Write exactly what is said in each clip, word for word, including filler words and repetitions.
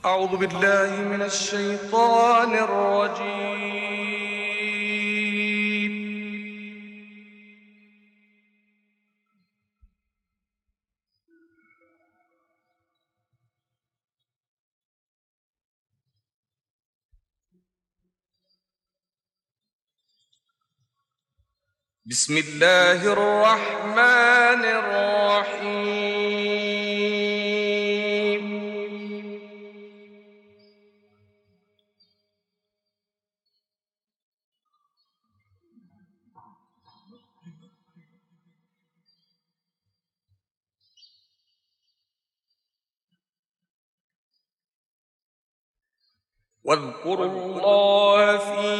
أعوذ بالله من الشيطان الرجيم. بسم الله الرحمن الرحيم. واذكروا الله في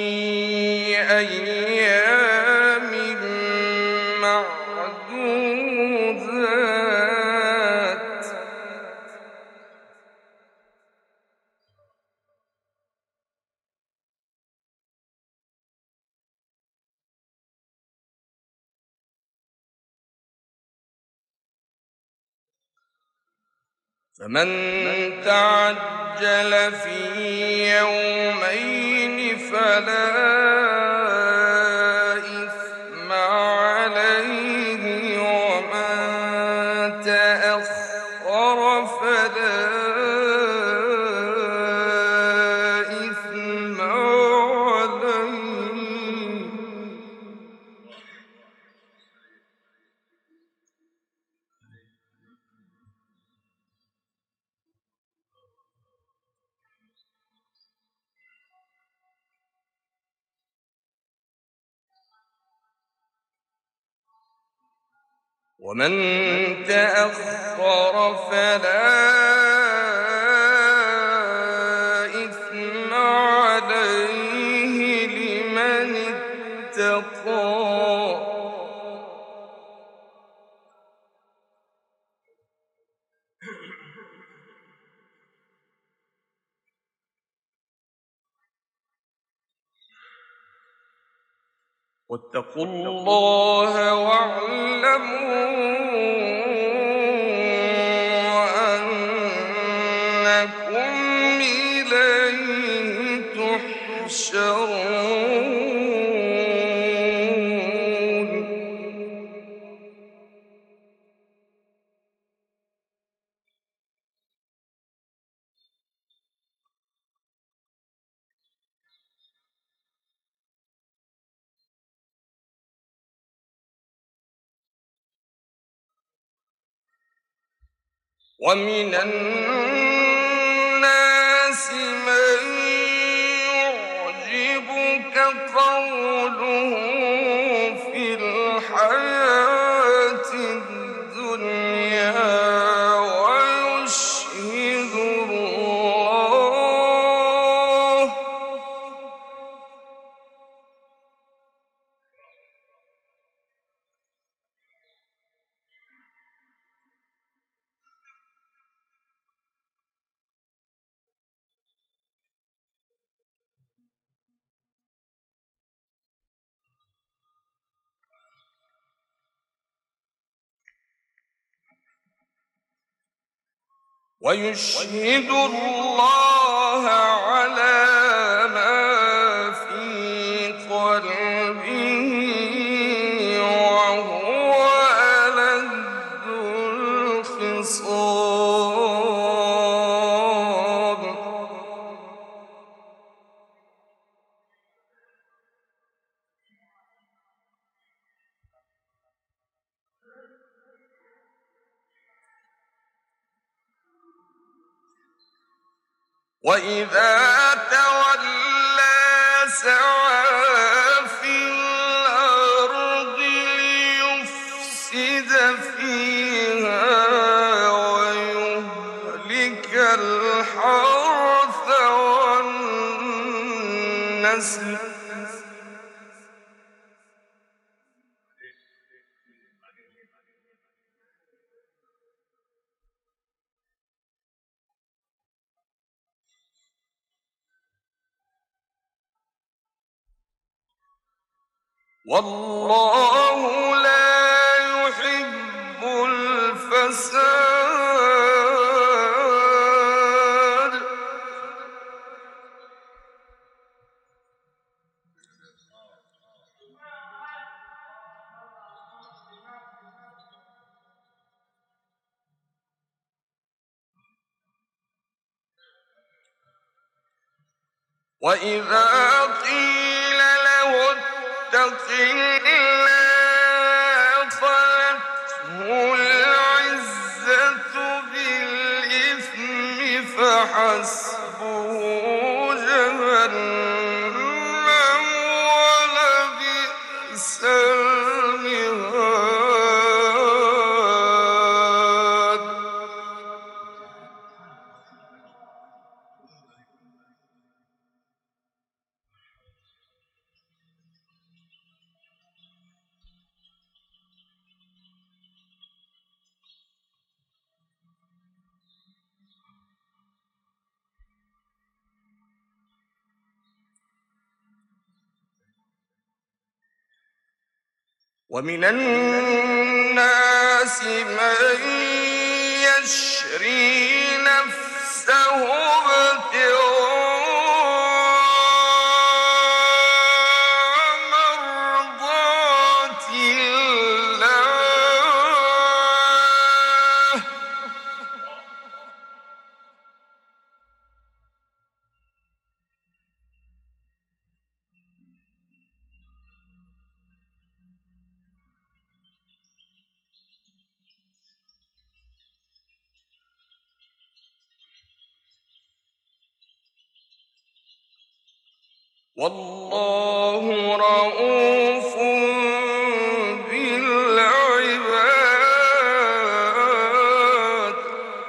أيام معدودات فمن تعجل في يومين فلا إثم عليه، ومن تأخر فلا إثم عليه. ومن تأخر فلا إثم عليه لمن اتقى. واتقوا الله واعلموا أنكم إليه تحشرون. ومن الناس من يعجبك قوله في الحياة الدنيا ويشهد الله ويشهد الله على ما في قلبه وهو ألد الخصام. وإذا تولى سعى في الأرض ليفسد فيها ويهلك الحرث والنسل. والله لا يحب الفساد وإذا قيل له اتق الله أخذته العزة بالإثم فحسبه جهنم ولبئس المهاد. ومن الناس من يشري نفسه ابتغاء مرضات الله، والله رءوف بالعباد.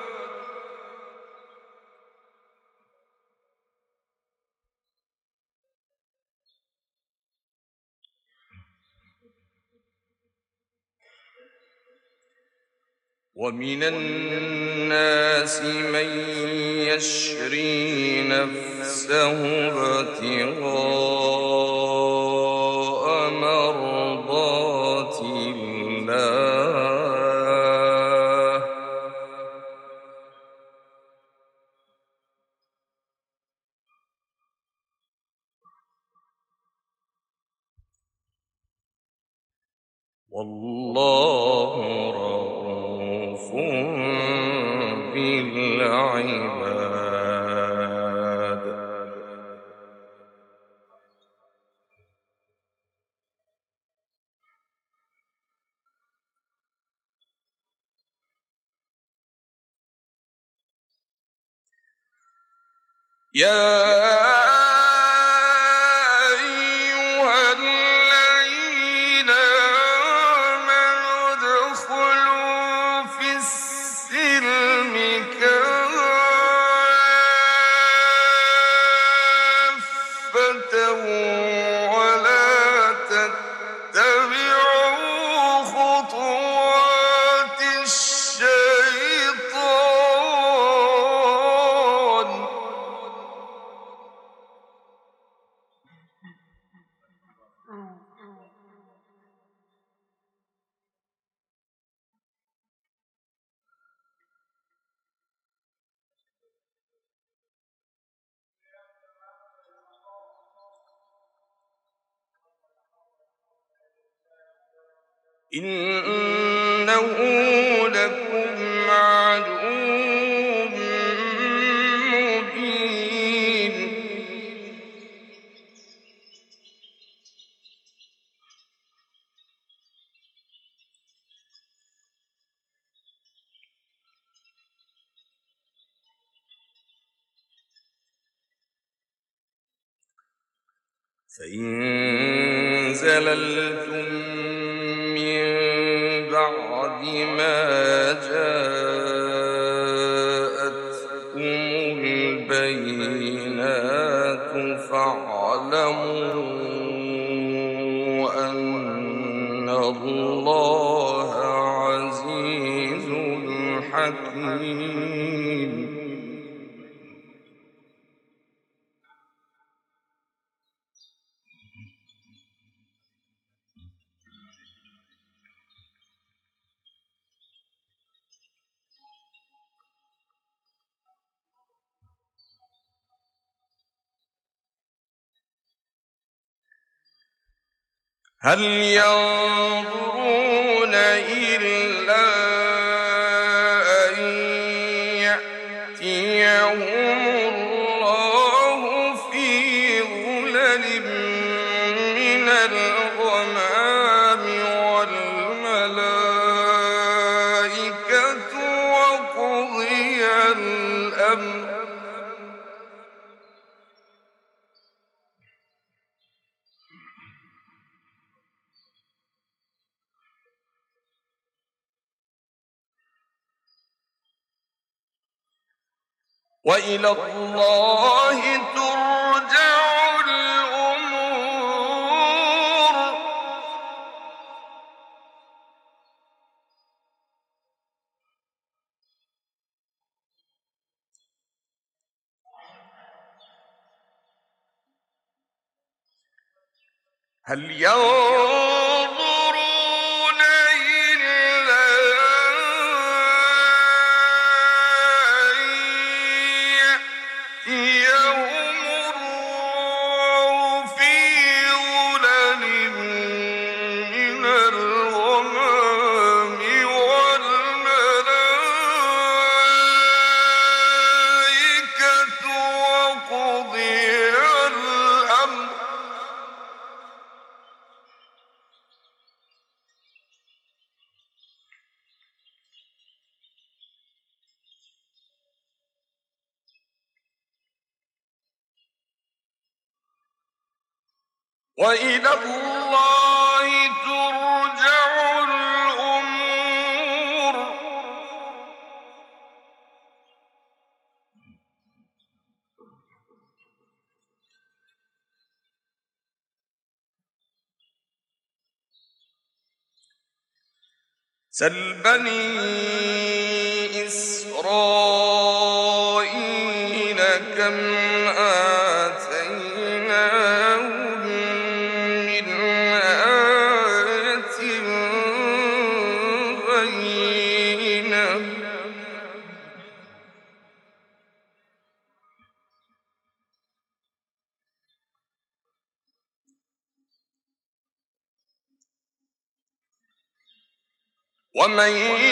ومن الناس من يشري نفسه ابتغاء مرضات الله، والله رءوف بالعباد. يا أيها الذين آمنوا ادخلوا في السلم كافة ولا تتبعوا خطوات الشيطان، إنه لكم عدو مبين. فإن زللتم من بعد ما جاءتكم البينات فاعلموا أن الله عزيز حكيم. هل ينظرون إلا أن يأتيهم الله في الأمر وإلى الله ترجع الأمور. هل ينظرون إلا أن يأتيهم الله في ظلل من الغمام والملائكة وقضي الأمر. وإلى الله ترجع الأمور. سل بني إسرائيل كم آتيناهم من آية بينة ومن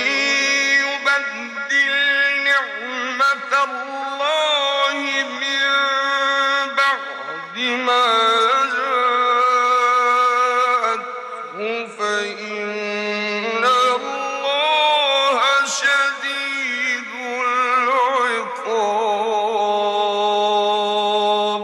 يبدل نعمة الله من بعد ما جاءته فإن الله شديد العقاب.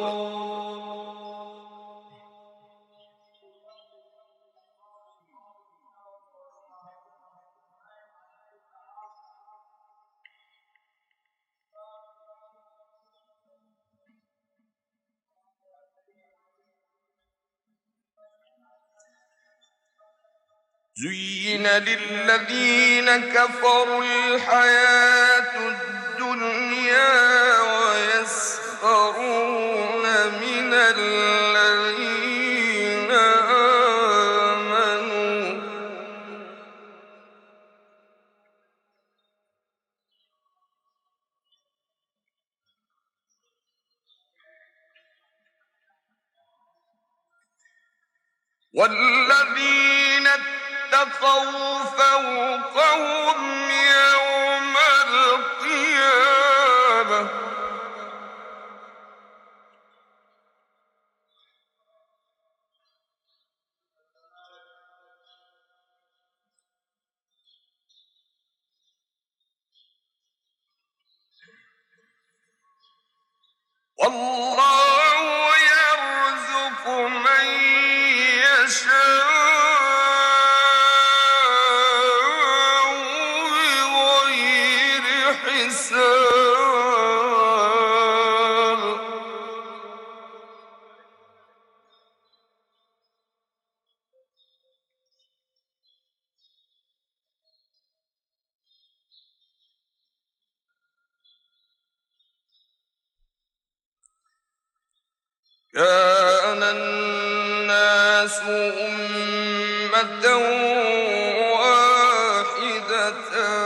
زين للذين كفروا الحياة الدنيا ويسخرون من الذين آمنوا والذين اتقوا فوقهم يوم القيامة والله يرزق من يشاء بغير حساب. كان الناس أمة واحدة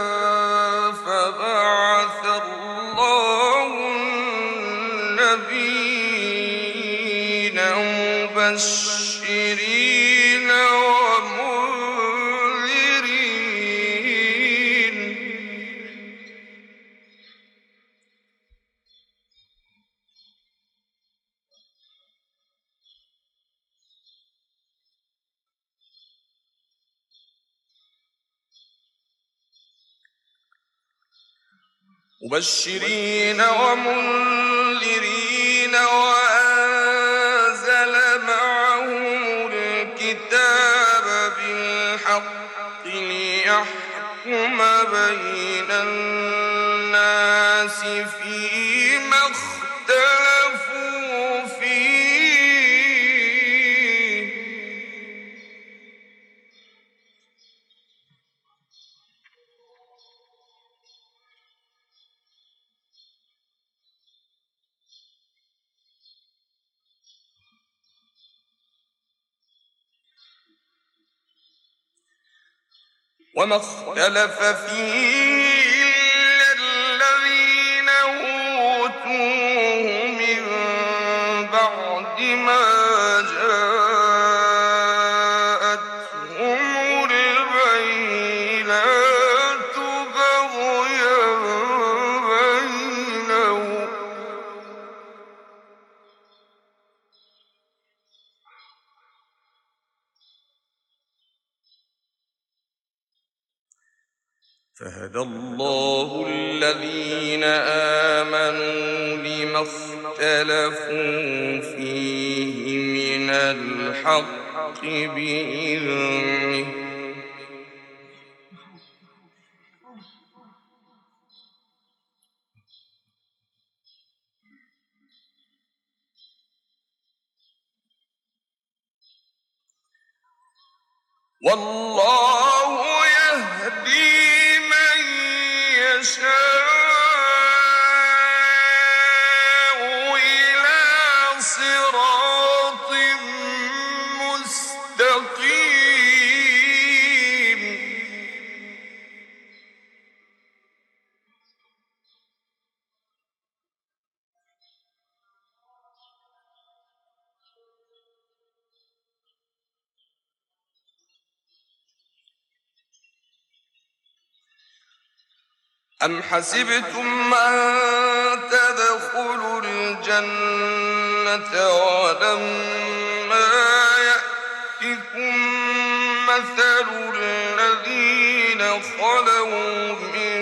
فبعث الله النبيين مبشرين ومنذرين مبشرين ومنذرين وأنزل معهم الكتاب بالحق ليحكم بين الناس فيما اختلفوا فيه وما اختلف فيه إلا الذين أوتوه من بعد ما جاءتهم البينات بغيا بينهم فهدى الله الذين آمنوا لما اختلفوا فيه من الحق بإذنه والله يهدي من يشاء إلى صراط مستقيم أم حسبتم أن تدخلوا الجنة ولما يأتكم مثل الذين خلوا من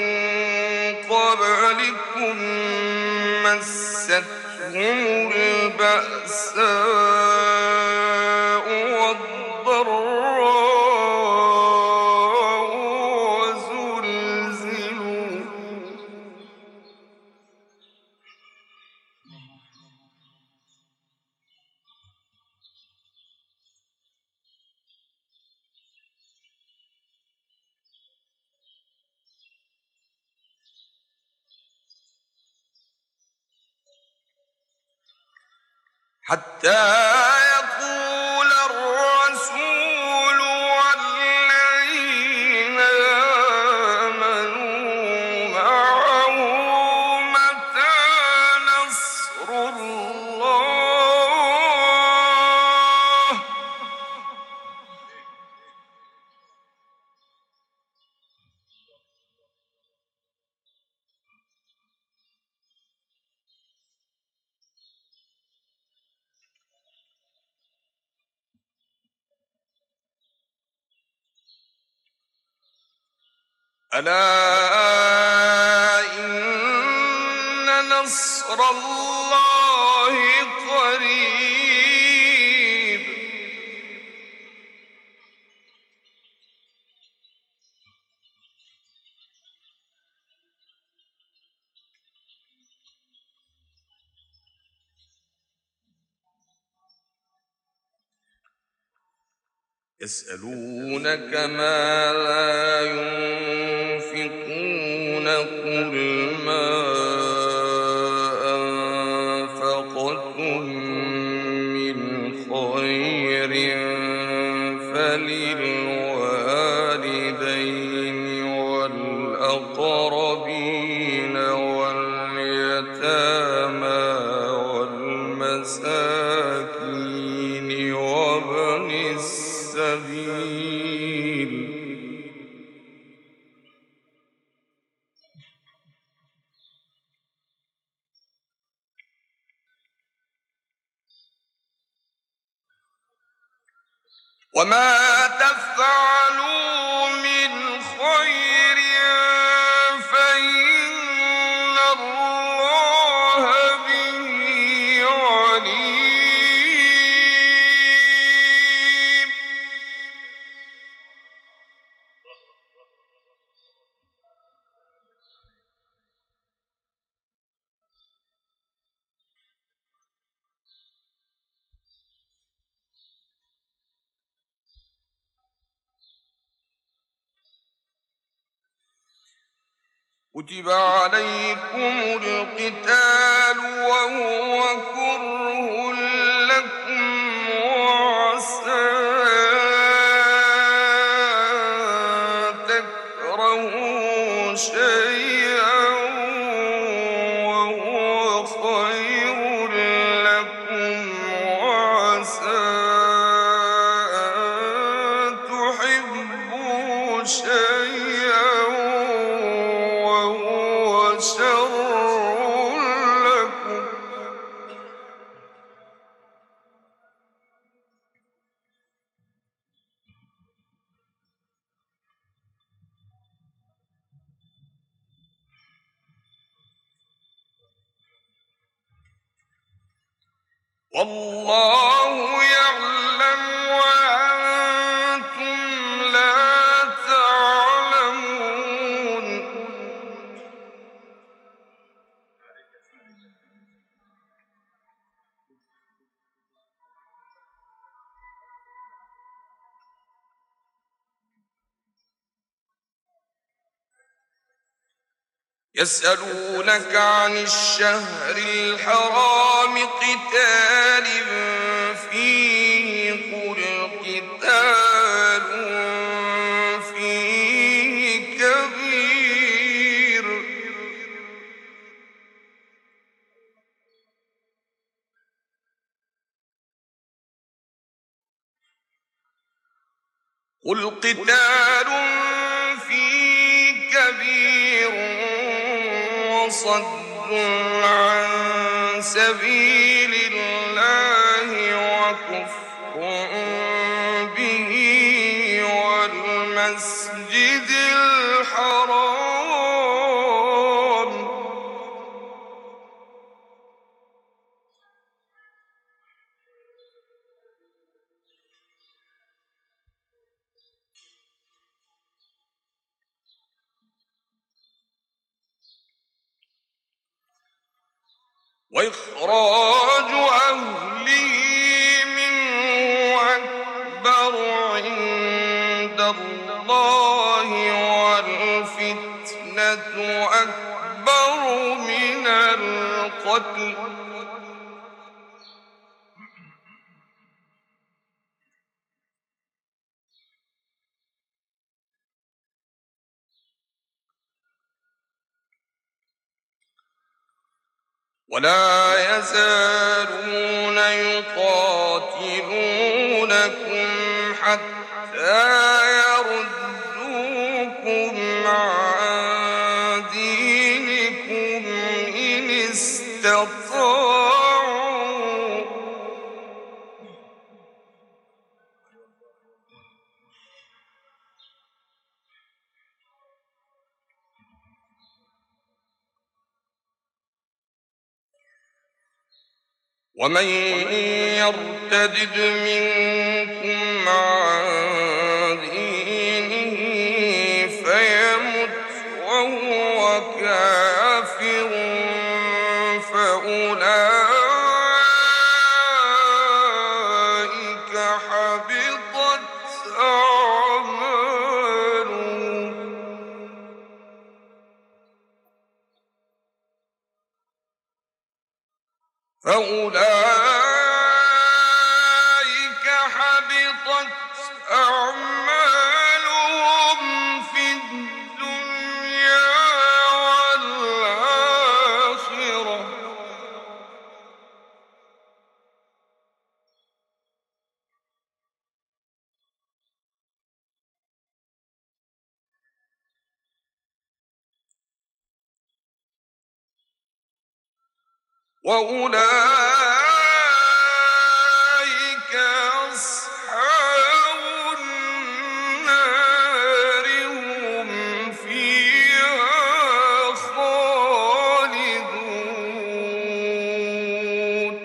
قبلكم مستهم البأساء والضراء حتى يقول الرسول والذين آمنوا معه متى نصر الله ألا إن نصر الله قريب يسألونك ماذا ينفقون قل ما أنفقتم من خير فللوالدين والأقربين واليتامى والمساكين وابن السبيل وما تفعلوا من خير فإن كتب عليكم القتال وهو كره لكم وعسى أن تكرهوا شيئا وهو خير لكم وعسى أن تحبوا شيئا وهو شر لكم والله يعلم وأنتم لا تعلمون. يسألونك عن الشهر الحرام قتال فيه قل قتال فيه كبير قل قتال فيه كبير وصد عن سبيل الله وكفر به والمسجد الحرام وإخراج أهله منه أكبر عند الله والفتنة أكبر من القتل ولا يزالون يقاتلونكم حتى يردوكم عن دينكم إن استطاعوا ومن يرتد منكم عن دينه فيمت وهو كافر فأولئك حبطت أعمالهم فأولئك حبطت أعمالهم في الدنيا والآخرة وأولئك أصحاب النار هم فيها خالدون.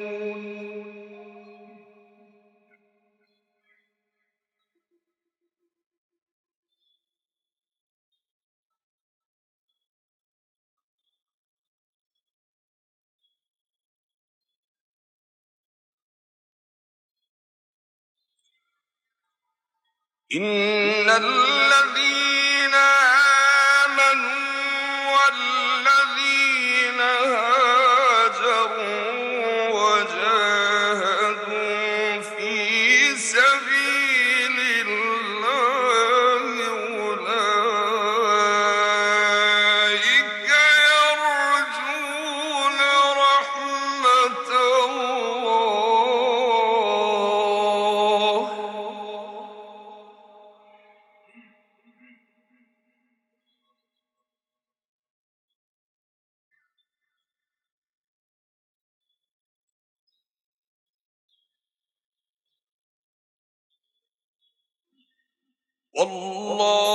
إن الذين آمنوا والله